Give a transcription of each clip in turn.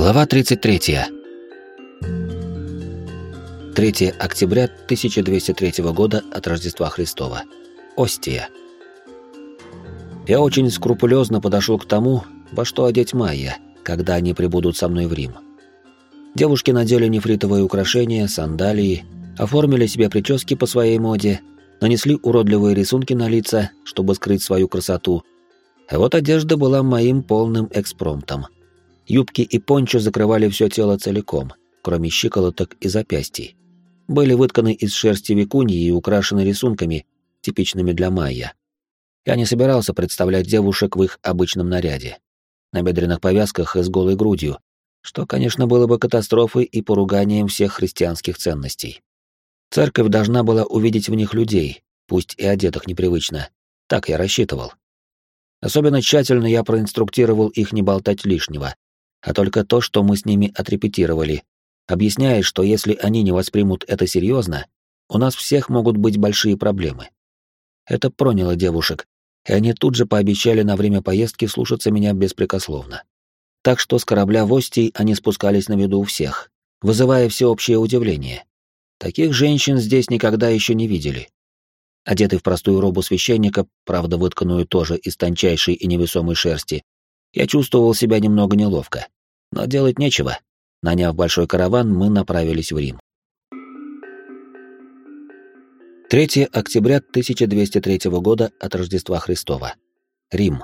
Глава 33. 3 октября 1203 года от Рождества Христова. Остия. Я очень скрупулезно подошел к тому, во что одеть Майя, когда они прибудут со мной в Рим. Девушки надели нефритовые украшения, сандалии, оформили себе прически по своей моде, нанесли уродливые рисунки на лица, чтобы скрыть свою красоту. А вот одежда была моим полным экспромтом. Юбки и пончо закрывали все тело целиком, кроме щиколоток и запястий. Были вытканы из шерсти викуньи и украшены рисунками, типичными для майя. Я не собирался представлять девушек в их обычном наряде. На бедренных повязках и с голой грудью, что, конечно, было бы катастрофой и поруганием всех христианских ценностей. Церковь должна была увидеть в них людей, пусть и одетых непривычно. Так я рассчитывал. Особенно тщательно я проинструктировал их не болтать лишнего, а только то, что мы с ними отрепетировали, объясняя, что если они не воспримут это серьезно, у нас всех могут быть большие проблемы. Это проняло девушек, и они тут же пообещали на время поездки слушаться меня беспрекословно. Так что с корабля в Остии они спускались на виду у всех, вызывая всеобщее удивление. Таких женщин здесь никогда еще не видели. Одетый в простую робу священника, правда вытканную тоже из тончайшей и невесомой шерсти, я чувствовал себя немного неловко. Но делать нечего. Наняв большой караван, мы направились в Рим. 3 октября 1203 года от Рождества Христова. Рим.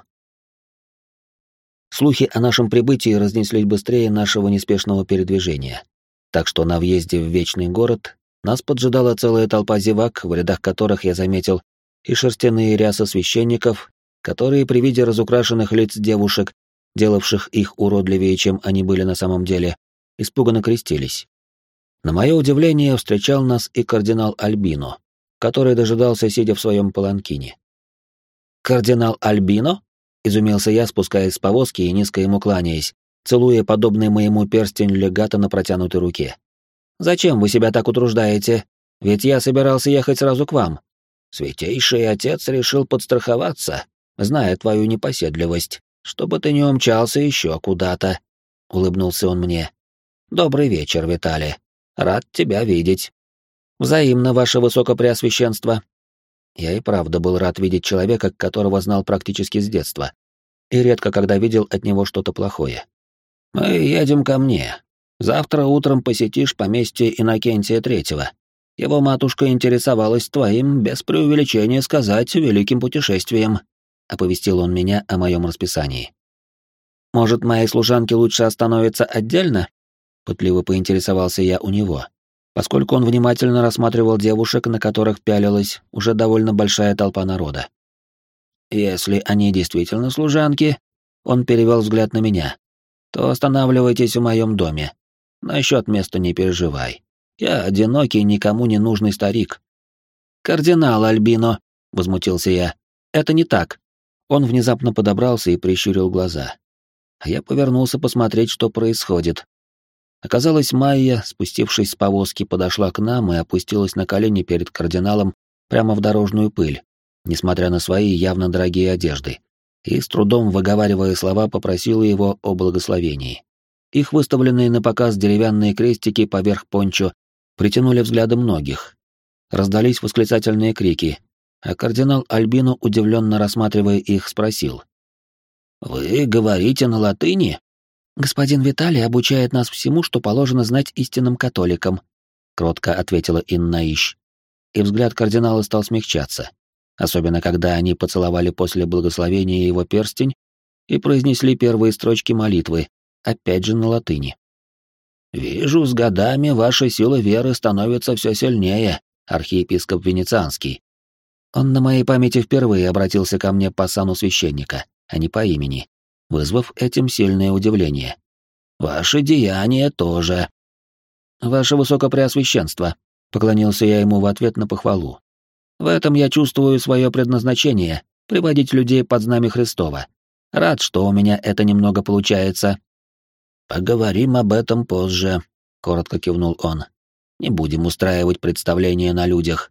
Слухи о нашем прибытии разнеслись быстрее нашего неспешного передвижения. Так что на въезде в Вечный город нас поджидала целая толпа зевак, в рядах которых я заметил и шерстяные рясы священников, которые при виде разукрашенных лиц девушек, делавших их уродливее, чем они были на самом деле, испуганно крестились. На мое удивление, встречал нас и кардинал Альбино, который дожидался, сидя в своем паланкине. «Кардинал Альбино?» — изумился я, спускаясь с повозки и низко ему кланяясь, целуя подобный моему перстень легата на протянутой руке. «Зачем вы себя так утруждаете? Ведь я собирался ехать сразу к вам. Святейший отец решил подстраховаться, зная твою непоседливость, чтобы ты не умчался еще куда-то», — улыбнулся он мне. «Добрый вечер, Виталий. Рад тебя видеть». «Взаимно, ваше высокопреосвященство». Я и правда был рад видеть человека, которого знал практически с детства, и редко когда видел от него что-то плохое. «Мы едем ко мне. Завтра утром посетишь поместье Иннокентия III. Его матушка интересовалась твоим, без преувеличения сказать, великим путешествием», — оповестил он меня о моем расписании. «Может, мои служанки лучше остановятся отдельно?» — пытливо поинтересовался я у него, поскольку он внимательно рассматривал девушек, на которых пялилась уже довольно большая толпа народа. «Если они действительно служанки», — он перевел взгляд на меня, — «то останавливайтесь в моем доме. Насчет места не переживай. Я одинокий, никому не нужный старик». «Кардинал Альбино», — возмутился я, — «это не так». Он внезапно подобрался и прищурил глаза. А я повернулся посмотреть, что происходит. Оказалось, Майя, спустившись с повозки, подошла к нам и опустилась на колени перед кардиналом прямо в дорожную пыль, несмотря на свои явно дорогие одежды, и, с трудом выговаривая слова, попросила его о благословении. Их выставленные на показ деревянные крестики поверх пончо притянули взгляды многих. Раздались восклицательные крики, а кардинал Альбино, удивленно рассматривая их, спросил: «Вы говорите на латыни?» «Господин Виталий обучает нас всему, что положено знать истинным католикам», — кротко ответила Иннаищ. И взгляд кардинала стал смягчаться, особенно когда они поцеловали после благословения его перстень и произнесли первые строчки молитвы, опять же на латыни. «Вижу, с годами ваша сила веры становится все сильнее, архиепископ Венецианский». Он на моей памяти впервые обратился ко мне по сану священника, а не по имени, вызвав этим сильное удивление. «Ваши деяния тоже». «Ваше Высокопреосвященство», — поклонился я ему в ответ на похвалу. «В этом я чувствую свое предназначение — приводить людей под знамя Христова. Рад, что у меня это немного получается». «Поговорим об этом позже», — коротко кивнул он. «Не будем устраивать представления на людях».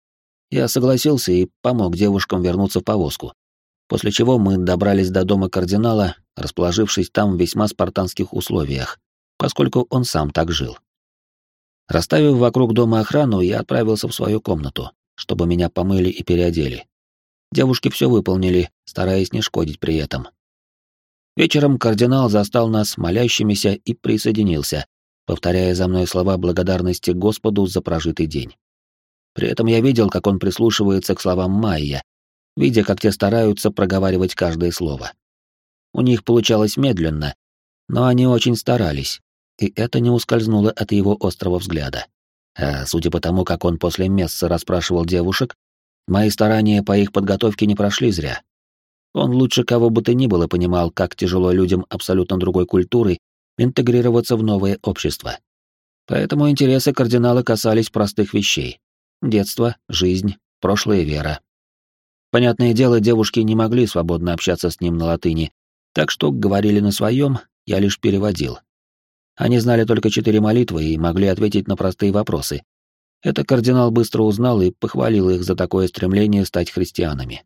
Я согласился и помог девушкам вернуться в повозку, после чего мы добрались до дома кардинала, расположившись там в весьма спартанских условиях, поскольку он сам так жил. Расставив вокруг дома охрану, я отправился в свою комнату, чтобы меня помыли и переодели. Девушки все выполнили, стараясь не шкодить при этом. Вечером кардинал застал нас молящимися и присоединился, повторяя за мной слова благодарности Господу за прожитый день. При этом я видел, как он прислушивается к словам Майя, видя, как те стараются проговаривать каждое слово. У них получалось медленно, но они очень старались, и это не ускользнуло от его острого взгляда. А судя по тому, как он после мессы расспрашивал девушек, мои старания по их подготовке не прошли зря. Он лучше кого бы то ни было понимал, как тяжело людям абсолютно другой культуры интегрироваться в новое общество. Поэтому интересы кардинала касались простых вещей: детство, жизнь, прошлая вера. Понятное дело, девушки не могли свободно общаться с ним на латыни, так что говорили на своем, я лишь переводил. Они знали только 4 молитвы и могли ответить на простые вопросы. Это кардинал быстро узнал и похвалил их за такое стремление стать христианами.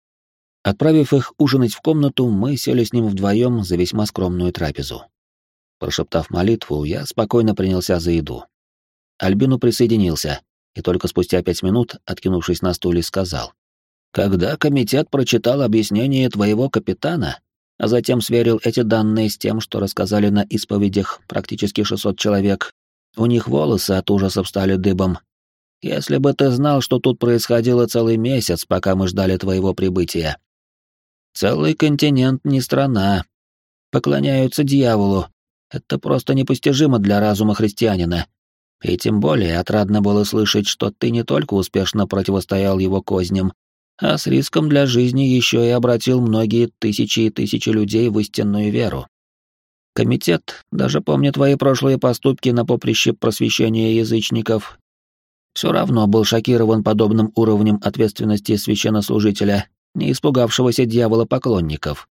Отправив их ужинать в комнату, мы сели с ним вдвоем за весьма скромную трапезу. Прошептав молитву, я спокойно принялся за еду. Альбину присоединился, и только спустя 5 минут, откинувшись на стуле, сказал: «Когда комитет прочитал объяснение твоего капитана, а затем сверил эти данные с тем, что рассказали на исповедях практически 600 человек, у них волосы от ужаса встали дыбом. Если бы ты знал, что тут происходило целый месяц, пока мы ждали твоего прибытия. Целый континент не страна. Поклоняются дьяволу. Это просто непостижимо для разума христианина. И тем более отрадно было слышать, что ты не только успешно противостоял его козням, а с риском для жизни еще и обратил многие тысячи и тысячи людей в истинную веру. Комитет даже помнит твои прошлые поступки на поприще просвещения язычников. Все равно был шокирован подобным уровнем ответственности священнослужителя, не испугавшегося дьявола поклонников.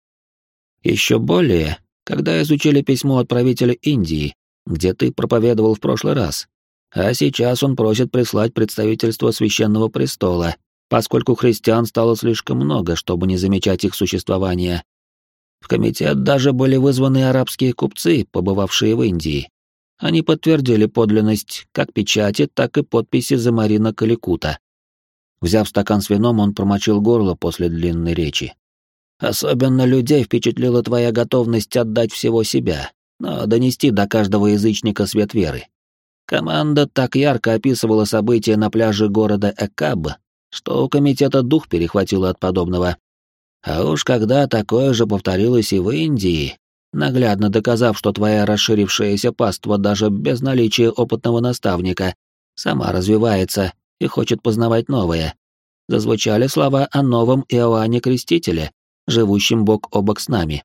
Еще более, когда изучили письмо от правителя Индии, где ты проповедовал в прошлый раз, а сейчас он просит прислать представительство Священного Престола, поскольку христиан стало слишком много, чтобы не замечать их существование. В комитет даже были вызваны арабские купцы, побывавшие в Индии. Они подтвердили подлинность как печати, так и подписи Замарина Каликута. Взяв стакан с вином, он промочил горло после длинной речи. «Особенно людей впечатлила твоя готовность отдать всего себя, но донести до каждого язычника свет веры. Команда так ярко описывала события на пляже города Экаб, что у комитета дух перехватило от подобного. А уж когда такое же повторилось и в Индии, наглядно доказав, что твоя расширившаяся паства даже без наличия опытного наставника сама развивается и хочет познавать новое, зазвучали слова о новом Иоанне Крестителе, живущем бок о бок с нами.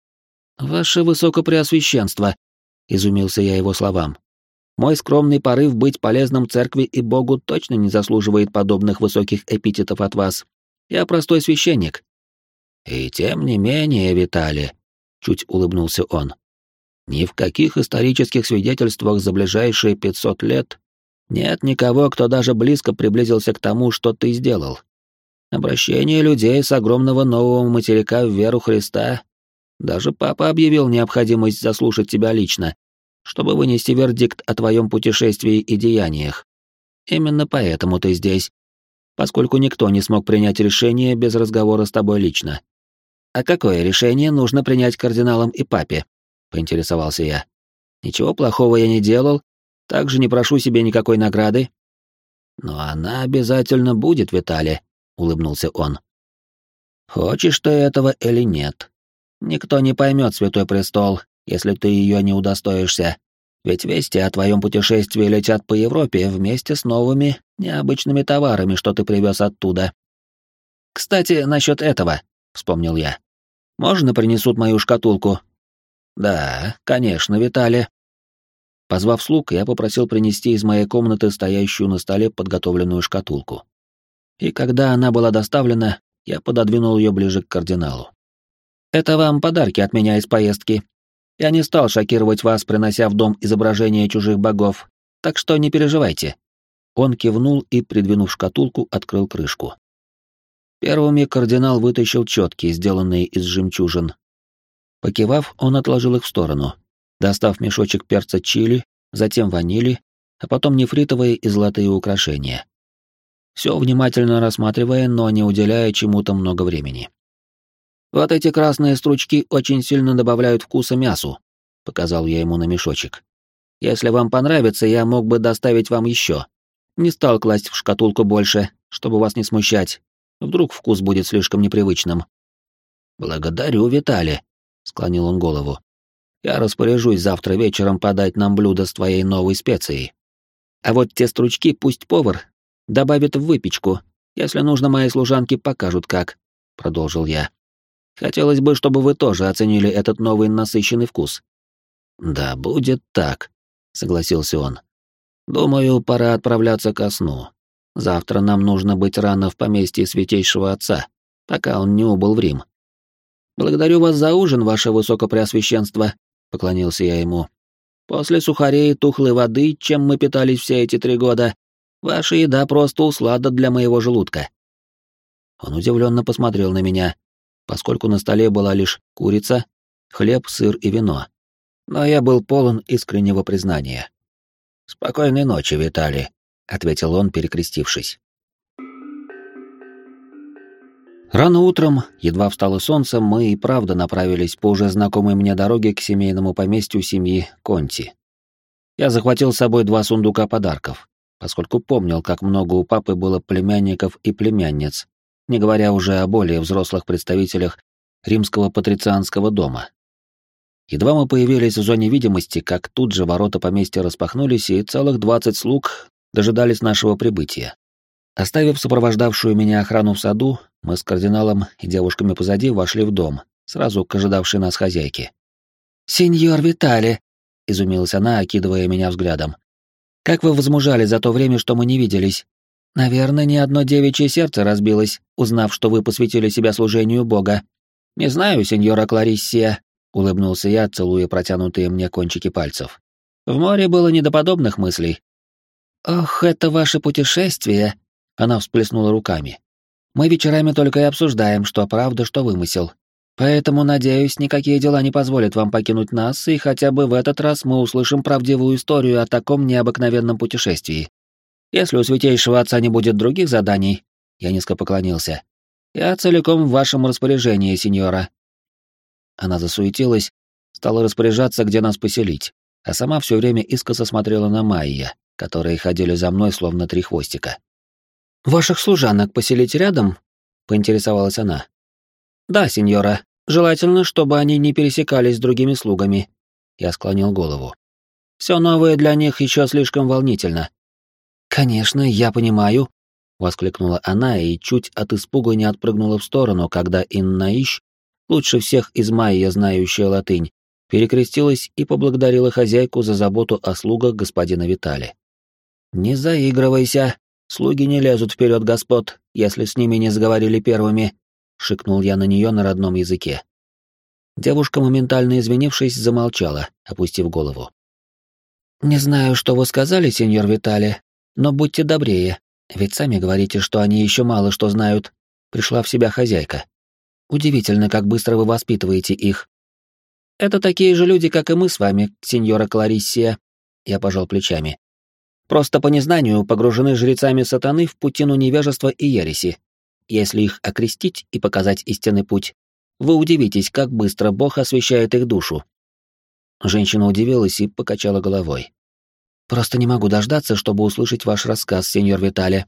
«Ваше Высокопреосвященство», — изумился я его словам, — «мой скромный порыв быть полезным церкви и Богу точно не заслуживает подобных высоких эпитетов от вас. Я простой священник». «И тем не менее, Виталий», — чуть улыбнулся он, — «ни в каких исторических свидетельствах за ближайшие 500 лет нет никого, кто даже близко приблизился к тому, что ты сделал. Обращение людей с огромного нового материка в веру Христа. Даже папа объявил необходимость заслушать тебя лично, чтобы вынести вердикт о твоем путешествии и деяниях. Именно поэтому ты здесь, поскольку никто не смог принять решение без разговора с тобой лично. А какое решение нужно принять кардиналам и папе?» — поинтересовался я. «Ничего плохого я не делал, также не прошу себе никакой награды». «Но она обязательно будет, Виталий», — улыбнулся он. «Хочешь ты этого или нет? Никто не поймет Святой Престол, если ты ее не удостоишься, ведь вести о твоем путешествии летят по Европе вместе с новыми, необычными товарами, что ты привез оттуда. Кстати, насчет этого», — вспомнил я. «Можно принесут мою шкатулку?» «Да, конечно, Виталий». Позвав слуг, я попросил принести из моей комнаты стоящую на столе подготовленную шкатулку. И когда она была доставлена, я пододвинул ее ближе к кардиналу. «Это вам подарки от меня из поездки. Я не стал шокировать вас, принося в дом изображения чужих богов, так что не переживайте». Он кивнул и, придвинув шкатулку, открыл крышку. Первыми кардинал вытащил четки, сделанные из жемчужин. Покивав, он отложил их в сторону. достав мешочек перца чили, затем ванили, а потом нефритовые и золотые украшения. Все внимательно рассматривая, но не уделяя чему-то много времени. «Вот эти красные стручки очень сильно добавляют вкуса мясу», — показал я ему на мешочек. «Если вам понравится, я мог бы доставить вам еще. Не стал класть в шкатулку больше, чтобы вас не смущать. Вдруг вкус будет слишком непривычным». «Благодарю, Виталий», — склонил он голову. «Я распоряжусь завтра вечером подать нам блюдо с твоей новой специей. А вот те стручки пусть повар добавит в выпечку. Если нужно, мои служанки покажут как», — продолжил я. «Хотелось бы, чтобы вы тоже оценили этот новый насыщенный вкус». «Да будет так», — согласился он. «Думаю, пора отправляться ко сну. Завтра нам нужно быть рано в поместье Святейшего Отца, пока он не убыл в Рим». «Благодарю вас за ужин, ваше высокопреосвященство», — поклонился я ему. «После сухарей и тухлой воды, чем мы питались все эти 3 года, ваша еда просто услада для моего желудка». Он удивленно посмотрел на меня, поскольку на столе была лишь курица, хлеб, сыр и вино. Но я был полон искреннего признания. «Спокойной ночи, Виталий», — ответил он, перекрестившись. Рано утром, едва встало солнце, мы и правда направились по уже знакомой мне дороге к семейному поместью семьи Конти. Я захватил с собой 2 сундука подарков, поскольку помнил, как много у папы было племянников и племянниц, не говоря уже о более взрослых представителях римского патрицианского дома. Едва мы появились в зоне видимости, как тут же ворота поместья распахнулись, и целых 20 слуг дожидались нашего прибытия. Оставив сопровождавшую меня охрану в саду, мы с кардиналом и девушками позади вошли в дом, сразу к ожидавшей нас хозяйке. «Сеньор Виталий!» — изумилась она, окидывая меня взглядом. «Как вы возмужали за то время, что мы не виделись? Наверное, ни одно девичье сердце разбилось, узнав, что вы посвятили себя служению Бога». «Не знаю, сеньора Клариссия», — улыбнулся я, целуя протянутые мне кончики пальцев. «В море было не до подобных мыслей». «Ох, это ваше путешествие!» — она всплеснула руками. «Мы вечерами только и обсуждаем, что правда, что вымысел. Поэтому, надеюсь, никакие дела не позволят вам покинуть нас, и хотя бы в этот раз мы услышим правдивую историю о таком необыкновенном путешествии. Если у Святейшего Отца не будет других заданий, я низко поклонился, я целиком в вашем распоряжении, сеньора». Она засуетилась, стала распоряжаться, где нас поселить, а сама все время искоса смотрела на Майя, которые ходили за мной словно 3 хвостика. «Ваших служанок поселить рядом?» — поинтересовалась она. «Да, сеньора. Желательно, чтобы они не пересекались с другими слугами». Я склонил голову. «Все новое для них еще слишком волнительно». «Конечно, я понимаю», — воскликнула она и чуть от испуга не отпрыгнула в сторону, когда Иннаиш, лучше всех из Майя знающая латынь, перекрестилась и поблагодарила хозяйку за заботу о слугах господина Витали. «Не заигрывайся, слуги не лезут вперед, господ, если с ними не заговорили первыми», — шикнул я на нее на родном языке. Девушка, моментально извинившись, замолчала, опустив голову. «Не знаю, что вы сказали, сеньор Витали, но будьте добрее, ведь сами говорите, что они еще мало что знают», — пришла в себя хозяйка. «Удивительно, как быстро вы воспитываете их». «Это такие же люди, как и мы с вами, сеньора Клариссия», — я пожал плечами. «Просто по незнанию погружены жрецами сатаны в путину невежества и ереси. Если их окрестить и показать истинный путь, вы удивитесь, как быстро Бог освещает их душу». Женщина удивилась и покачала головой. «Просто не могу дождаться, чтобы услышать ваш рассказ, сеньор Витали».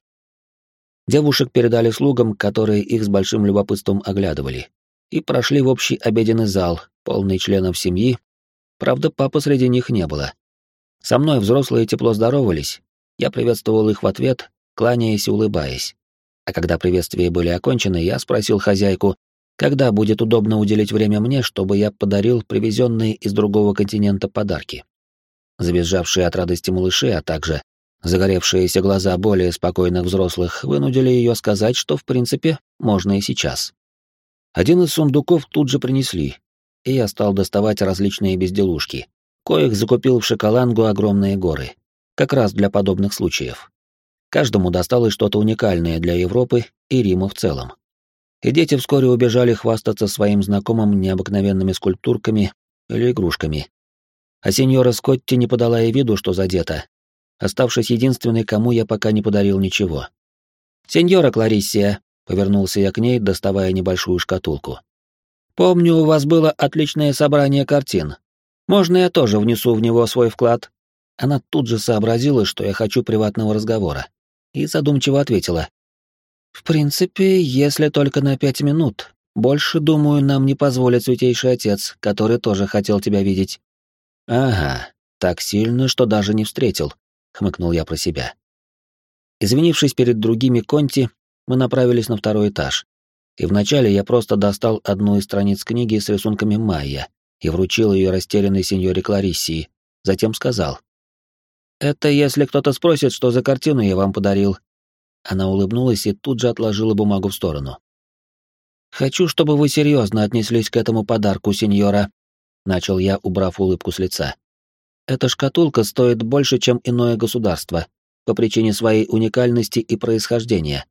Девушек передали слугам, которые их с большим любопытством оглядывали, и прошли в общий обеденный зал, полный членов семьи, правда, папы среди них не было. Со мной взрослые тепло здоровались, я приветствовал их в ответ, кланяясь и улыбаясь. А когда приветствия были окончены, я спросил хозяйку, когда будет удобно уделить время мне, чтобы я подарил привезенные из другого континента подарки. Завизжавшие от радости малыши, а также загоревшиеся глаза более спокойных взрослых вынудили ее сказать, что, в принципе, можно и сейчас. Один из сундуков тут же принесли, и я стал доставать различные безделушки, коих закупил в Шоколангу огромные горы, как раз для подобных случаев. Каждому досталось что-то уникальное для Европы и Рима в целом. И дети вскоре убежали хвастаться своим знакомым необыкновенными скульптурками или игрушками. а сеньора Скотти не подала и виду, что задета, оставшись единственной, кому я пока не подарил ничего. «Сеньора Клариссия», — повернулся я к ней, доставая небольшую шкатулку. «Помню, у вас было отличное собрание картин. Можно я тоже внесу в него свой вклад?» Она тут же сообразила, что я хочу приватного разговора, и задумчиво ответила. «В принципе, если только на 5 минут. Больше, думаю, нам не позволит Святейший Отец, который тоже хотел тебя видеть». «Ага, так сильно, что даже не встретил», — хмыкнул я про себя. Извинившись перед другими Конти, мы направились на второй этаж. И вначале я просто достал одну из страниц книги с рисунками Майя и вручил ее растерянной сеньоре Клариссии, затем сказал. «Это если кто-то спросит, что за картину я вам подарил». Она улыбнулась и тут же отложила бумагу в сторону. «Хочу, чтобы вы серьезно отнеслись к этому подарку, сеньора», — начал я, убрав улыбку с лица. «Эта шкатулка стоит больше, чем иное государство, по причине своей уникальности и происхождения».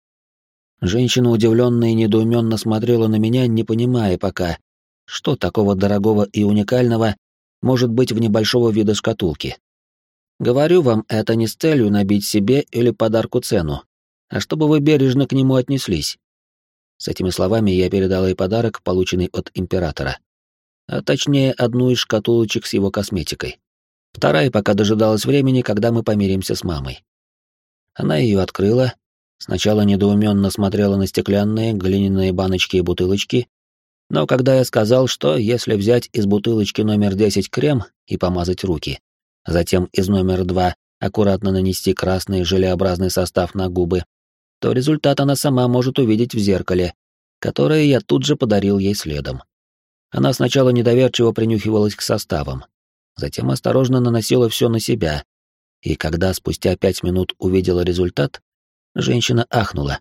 Женщина удивленно и недоуменно смотрела на меня, не понимая пока, что такого дорогого и уникального может быть в небольшого вида шкатулки. Говорю вам это не с целью набить себе или подарку цену, а чтобы вы бережно к нему отнеслись. С этими словами я передал ей подарок, полученный от императора. А точнее, одну из шкатулочек с его косметикой. Вторая пока дожидалась времени, когда мы помиримся с мамой. Она ее открыла, сначала недоуменно смотрела на стеклянные, глиняные баночки и бутылочки, но когда я сказал, что если взять из бутылочки номер 10 крем и помазать руки, затем из номер 2 аккуратно нанести красный желеобразный состав на губы, то результат она сама может увидеть в зеркале, которое я тут же подарил ей следом. Она сначала недоверчиво принюхивалась к составам, затем осторожно наносила все на себя, и когда спустя 5 минут увидела результат, женщина ахнула.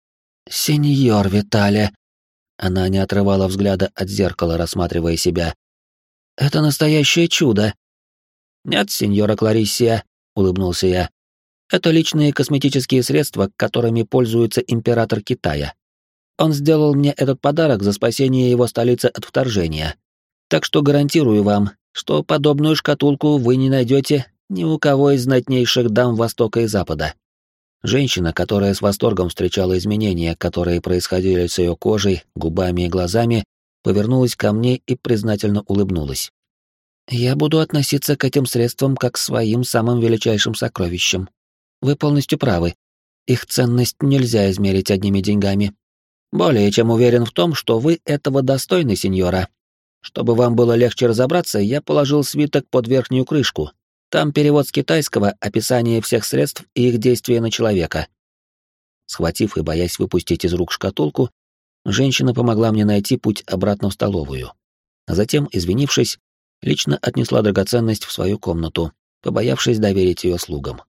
«Сеньор Витале!» Она не отрывала взгляда от зеркала, рассматривая себя. «Это настоящее чудо!» «Нет, сеньора Клариссия», — улыбнулся я. «Это личные косметические средства, которыми пользуется император Китая. Он сделал мне этот подарок за спасение его столицы от вторжения. Так что гарантирую вам, что подобную шкатулку вы не найдете ни у кого из знатнейших дам Востока и Запада». Женщина, которая с восторгом встречала изменения, которые происходили с ее кожей, губами и глазами, повернулась ко мне и признательно улыбнулась. «Я буду относиться к этим средствам как к своим самым величайшим сокровищам. Вы полностью правы. Их ценность нельзя измерить одними деньгами. Более чем уверен в том, что вы этого достойны, сеньора. Чтобы вам было легче разобраться, я положил свиток под верхнюю крышку. Там перевод с китайского, описание всех средств и их действия на человека». Схватив и боясь выпустить из рук шкатулку, женщина помогла мне найти путь обратно в столовую. А затем, извинившись, лично отнесла драгоценность в свою комнату, побоявшись доверить ее слугам.